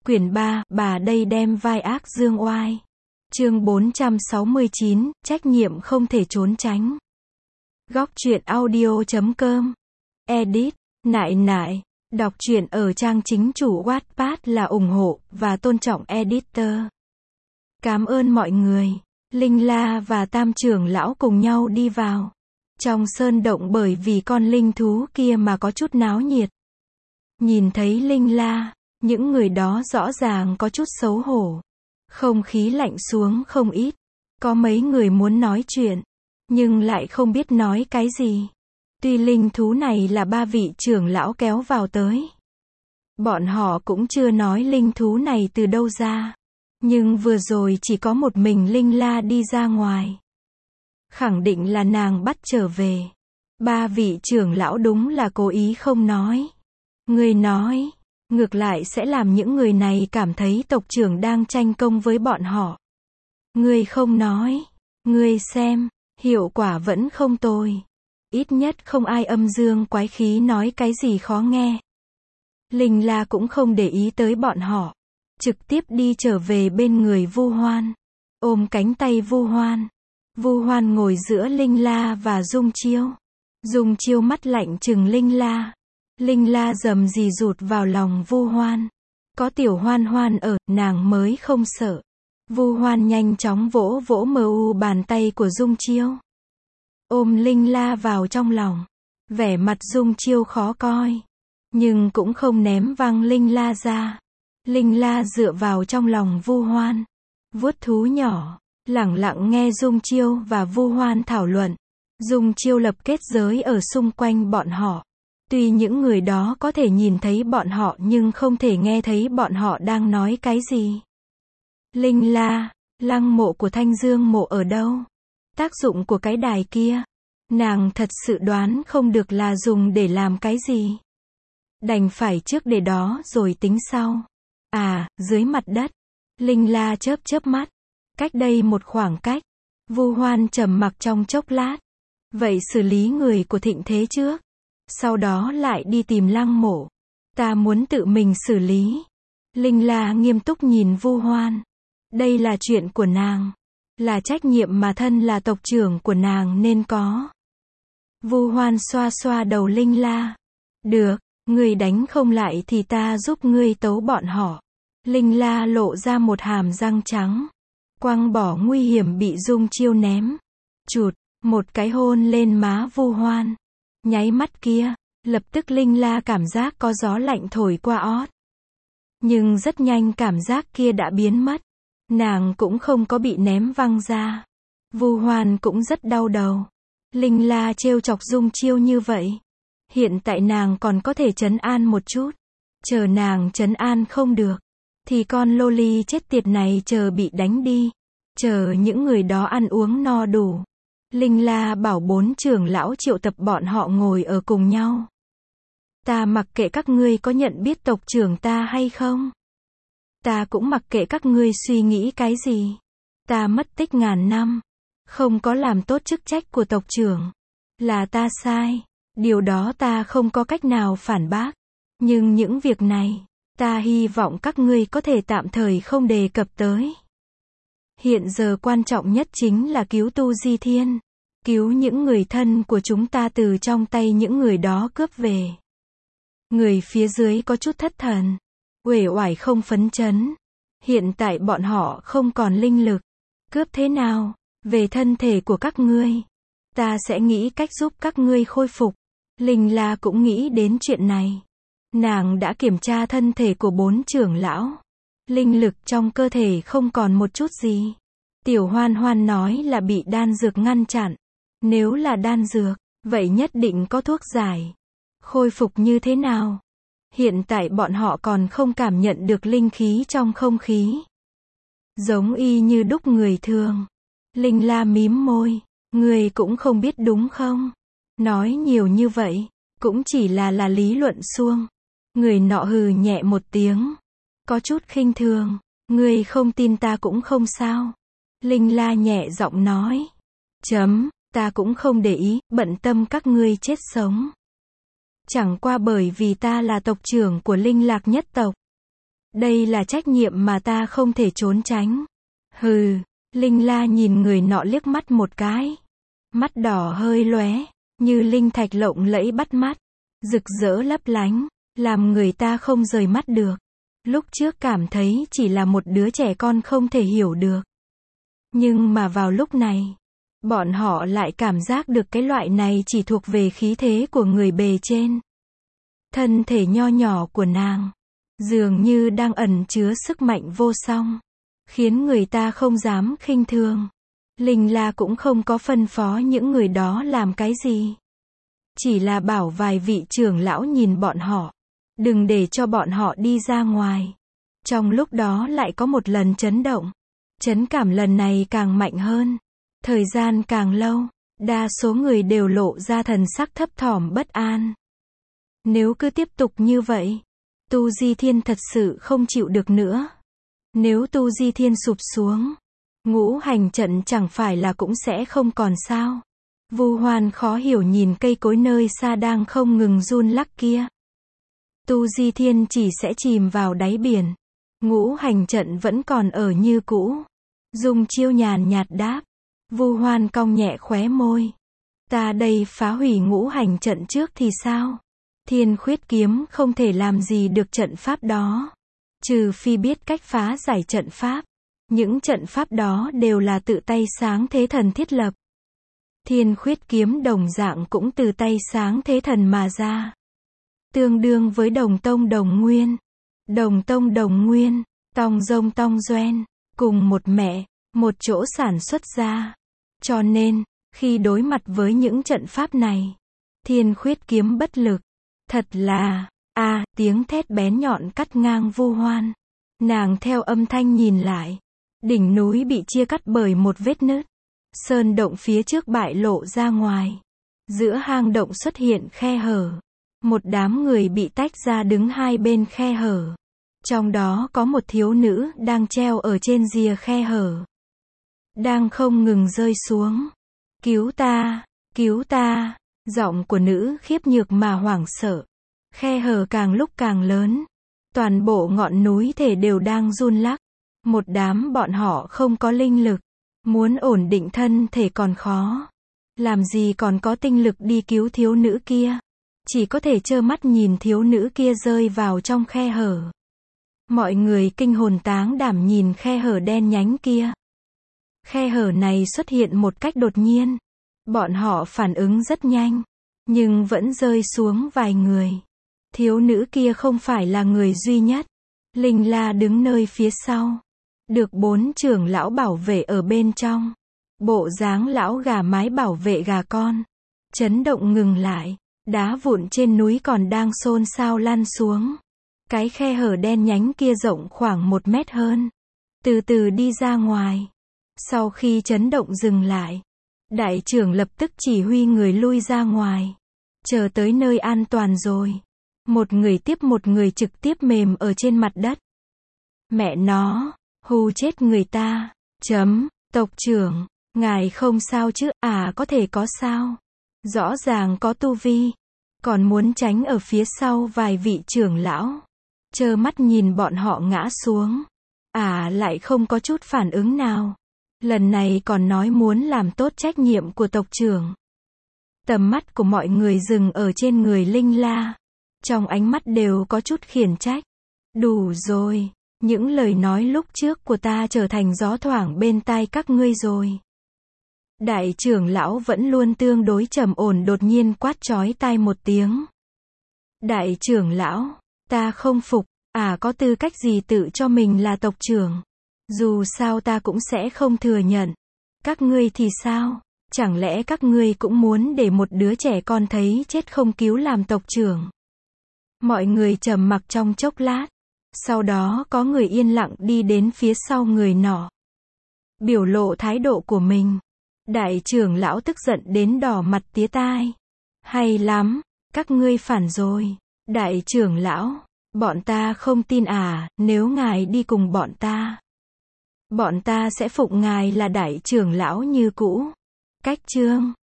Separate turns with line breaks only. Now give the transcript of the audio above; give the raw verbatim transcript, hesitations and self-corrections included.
Quyển ba, bà đây đem vai ác dương oai. Chương bốn trăm sáu mươi chín, trách nhiệm không thể trốn tránh. Góc truyện audio chấm com. Edit, nại nại. Đọc truyện ở trang chính chủ Wattpad là ủng hộ và tôn trọng editor. Cảm ơn mọi người. Linh La và Tam trưởng lão cùng nhau đi vào trong sơn động bởi vì con linh thú kia mà có chút náo nhiệt. Nhìn thấy Linh La, những người đó rõ ràng có chút xấu hổ. Không khí lạnh xuống không ít. Có mấy người muốn nói chuyện, nhưng lại không biết nói cái gì. Tuy linh thú này là ba vị trưởng lão kéo vào tới. Bọn họ cũng chưa nói linh thú này từ đâu ra. Nhưng vừa rồi chỉ có một mình Linh La đi ra ngoài. Khẳng định là nàng bắt trở về. Ba vị trưởng lão đúng là cố ý không nói. Người nói, ngược lại sẽ làm những người này cảm thấy tộc trưởng đang tranh công với bọn họ. Người không nói, người xem, hiệu quả vẫn không tồi. Ít nhất không ai âm dương quái khí nói cái gì khó nghe. Linh La cũng không để ý tới bọn họ. Trực tiếp đi trở về bên người Vu Hoan. Ôm cánh tay Vu Hoan. Vu Hoan ngồi giữa Linh La và Dung Chiêu. Dung Chiêu mắt lạnh trừng Linh La. Linh La dầm gì rụt vào lòng Vu Hoan. Có tiểu Hoan Hoan ở, nàng mới không sợ. Vu Hoan nhanh chóng vỗ vỗ mờ u bàn tay của Dung Chiêu. Ôm Linh La vào trong lòng. Vẻ mặt Dung Chiêu khó coi. Nhưng cũng không ném văng Linh La ra. Linh La dựa vào trong lòng Vu Hoan. Vuốt thú nhỏ. Lẳng lặng nghe Dung Chiêu và Vu Hoan thảo luận. Dung Chiêu lập kết giới ở xung quanh bọn họ. Tuy những người đó có thể nhìn thấy bọn họ nhưng không thể nghe thấy bọn họ đang nói cái gì. Linh La, lăng mộ của Thanh Dương mộ ở đâu? Tác dụng của cái đài kia, nàng thật sự đoán không được là dùng để làm cái gì. Đành phải trước để đó rồi tính sau. À, dưới mặt đất. Linh La chớp chớp mắt. Cách đây một khoảng cách. Vu Hoan trầm mặc trong chốc lát. Vậy xử lý người của thịnh thế trước. Sau đó lại đi tìm lăng mộ. Ta muốn tự mình xử lý. Linh La nghiêm túc nhìn Vu Hoan. Đây là chuyện của nàng. Là trách nhiệm mà thân là tộc trưởng của nàng nên có. Vu Hoan xoa xoa đầu Linh La. Được, ngươi đánh không lại thì ta giúp ngươi tấu bọn họ. Linh La lộ ra một hàm răng trắng. Quăng bỏ nguy hiểm bị Dung Chiêu ném. Chụt, một cái hôn lên má Vu Hoan. Nháy mắt kia, lập tức Linh La cảm giác có gió lạnh thổi qua ót. Nhưng rất nhanh cảm giác kia đã biến mất. Nàng cũng không có bị ném văng ra. Vu Hoan cũng rất đau đầu. Linh La trêu chọc Dung Chiêu như vậy. Hiện tại nàng còn có thể trấn an một chút. Chờ nàng trấn an không được. Thì con loli chết tiệt này chờ bị đánh đi. Chờ những người đó ăn uống no đủ. Linh La bảo bốn trưởng lão triệu tập bọn họ ngồi ở cùng nhau. Ta mặc kệ các ngươi có nhận biết tộc trưởng ta hay không. Ta cũng mặc kệ các ngươi suy nghĩ cái gì. Ta mất tích ngàn năm. Không có làm tốt chức trách của tộc trưởng. Là ta sai. Điều đó ta không có cách nào phản bác. Nhưng những việc này, ta hy vọng các ngươi có thể tạm thời không đề cập tới. Hiện giờ quan trọng nhất chính là cứu Tu Di Thiên. Cứu những người thân của chúng ta từ trong tay những người đó cướp về. Người phía dưới có chút thất thần. Uể oải không phấn chấn. Hiện tại bọn họ không còn linh lực. Cướp thế nào? Về thân thể của các ngươi. Ta sẽ nghĩ cách giúp các ngươi khôi phục. Linh La cũng nghĩ đến chuyện này. Nàng đã kiểm tra thân thể của bốn trưởng lão. Linh lực trong cơ thể không còn một chút gì. Tiểu Hoan Hoan nói là bị đan dược ngăn chặn. Nếu là đan dược, vậy nhất định có thuốc giải. Khôi phục như thế nào? Hiện tại bọn họ còn không cảm nhận được linh khí trong không khí. Giống y như đúc người thường. Linh La mím môi. Người cũng không biết đúng không? Nói nhiều như vậy, cũng chỉ là là lý luận suông. Người nọ hừ nhẹ một tiếng. Có chút khinh thường. Người không tin ta cũng không sao. Linh La nhẹ giọng nói. Chấm, ta cũng không để ý, bận tâm các ngươi chết sống. Chẳng qua bởi vì ta là tộc trưởng của Linh Lạc nhất tộc. Đây là trách nhiệm mà ta không thể trốn tránh. Hừ, Linh La nhìn người nọ liếc mắt một cái. Mắt đỏ hơi lóe, như linh thạch lộng lẫy bắt mắt, rực rỡ lấp lánh, làm người ta không rời mắt được. Lúc trước cảm thấy chỉ là một đứa trẻ con không thể hiểu được. Nhưng mà vào lúc này, bọn họ lại cảm giác được cái loại này chỉ thuộc về khí thế của người bề trên. Thân thể nho nhỏ của nàng, dường như đang ẩn chứa sức mạnh vô song, khiến người ta không dám khinh thường. Linh La cũng không có phân phó những người đó làm cái gì. Chỉ là bảo vài vị trưởng lão nhìn bọn họ, đừng để cho bọn họ đi ra ngoài. Trong lúc đó lại có một lần chấn động. Chấn cảm lần này càng mạnh hơn. Thời gian càng lâu, đa số người đều lộ ra thần sắc thấp thỏm bất an. Nếu cứ tiếp tục như vậy, Tu Di Thiên thật sự không chịu được nữa. Nếu Tu Di Thiên sụp xuống, ngũ hành trận chẳng phải là cũng sẽ không còn sao. Vu Hoan khó hiểu nhìn cây cối nơi xa đang không ngừng run lắc kia. Tu Di Thiên chỉ sẽ chìm vào đáy biển. Ngũ hành trận vẫn còn ở như cũ. Dung Chiêu nhàn nhạt đáp. Vu Hoan cong nhẹ khóe môi. Ta đây phá hủy ngũ hành trận trước thì sao? Thiên Khuyết Kiếm không thể làm gì được trận pháp đó. Trừ phi biết cách phá giải trận pháp. Những trận pháp đó đều là tự tay Sáng Thế Thần thiết lập. Thiên Khuyết Kiếm đồng dạng cũng từ tay Sáng Thế Thần mà ra. Tương đương với Đồng Tông Đồng Nguyên. Đồng Tông Đồng Nguyên, Tong Dông Tong Doen, cùng một mẹ, một chỗ sản xuất ra. Cho nên, khi đối mặt với những trận pháp này, Thiên Khuyết Kiếm bất lực. Thật là, a à, tiếng thét bén nhọn cắt ngang Vu Hoan. Nàng theo âm thanh nhìn lại. Đỉnh núi bị chia cắt bởi một vết nứt. Sơn động phía trước bại lộ ra ngoài. Giữa hang động xuất hiện khe hở. Một đám người bị tách ra đứng hai bên khe hở. Trong đó có một thiếu nữ đang treo ở trên rìa khe hở. Đang không ngừng rơi xuống. Cứu ta, cứu ta. Giọng của nữ khiếp nhược mà hoảng sợ. Khe hở càng lúc càng lớn. Toàn bộ ngọn núi thể đều đang run lắc. Một đám bọn họ không có linh lực. Muốn ổn định thân thể còn khó. Làm gì còn có tinh lực đi cứu thiếu nữ kia. Chỉ có thể trơ mắt nhìn thiếu nữ kia rơi vào trong khe hở. Mọi người kinh hồn táng đảm nhìn khe hở đen nhánh kia. Khe hở này xuất hiện một cách đột nhiên. Bọn họ phản ứng rất nhanh. Nhưng vẫn rơi xuống vài người. Thiếu nữ kia không phải là người duy nhất. Linh La đứng nơi phía sau. Được bốn trưởng lão bảo vệ ở bên trong. Bộ dáng lão gà mái bảo vệ gà con. Chấn động ngừng lại. Đá vụn trên núi còn đang xôn xao lăn xuống. Cái khe hở đen nhánh kia rộng khoảng một mét hơn. Từ từ đi ra ngoài. Sau khi chấn động dừng lại, đại trưởng lập tức chỉ huy người lui ra ngoài. Chờ tới nơi an toàn rồi. Một người tiếp một người trực tiếp mềm ở trên mặt đất. Mẹ nó, hù chết người ta. Chấm, tộc trưởng, ngài không sao chứ? À có thể có sao. Rõ ràng có tu vi. Còn muốn tránh ở phía sau vài vị trưởng lão. Trơ mắt nhìn bọn họ ngã xuống. À lại không có chút phản ứng nào. Lần này còn nói muốn làm tốt trách nhiệm của tộc trưởng. Tầm mắt của mọi người dừng ở trên người Linh La. Trong ánh mắt đều có chút khiển trách. Đủ rồi. Những lời nói lúc trước của ta trở thành gió thoảng bên tai các ngươi rồi. Đại trưởng lão vẫn luôn tương đối trầm ổn đột nhiên quát chói tai một tiếng. Đại trưởng lão, ta không phục, à có tư cách gì tự cho mình là tộc trưởng. Dù sao ta cũng sẽ không thừa nhận. Các ngươi thì sao? Chẳng lẽ các ngươi cũng muốn để một đứa trẻ con thấy chết không cứu làm tộc trưởng? Mọi người trầm mặc trong chốc lát. Sau đó có người yên lặng đi đến phía sau người nọ. Biểu lộ thái độ của mình. Đại trưởng lão tức giận đến đỏ mặt tía tai. Hay lắm, các ngươi phản rồi. Đại trưởng lão, bọn ta không tin à, nếu ngài đi cùng bọn ta. Bọn ta sẽ phụng ngài là đại trưởng lão như cũ. Cách chương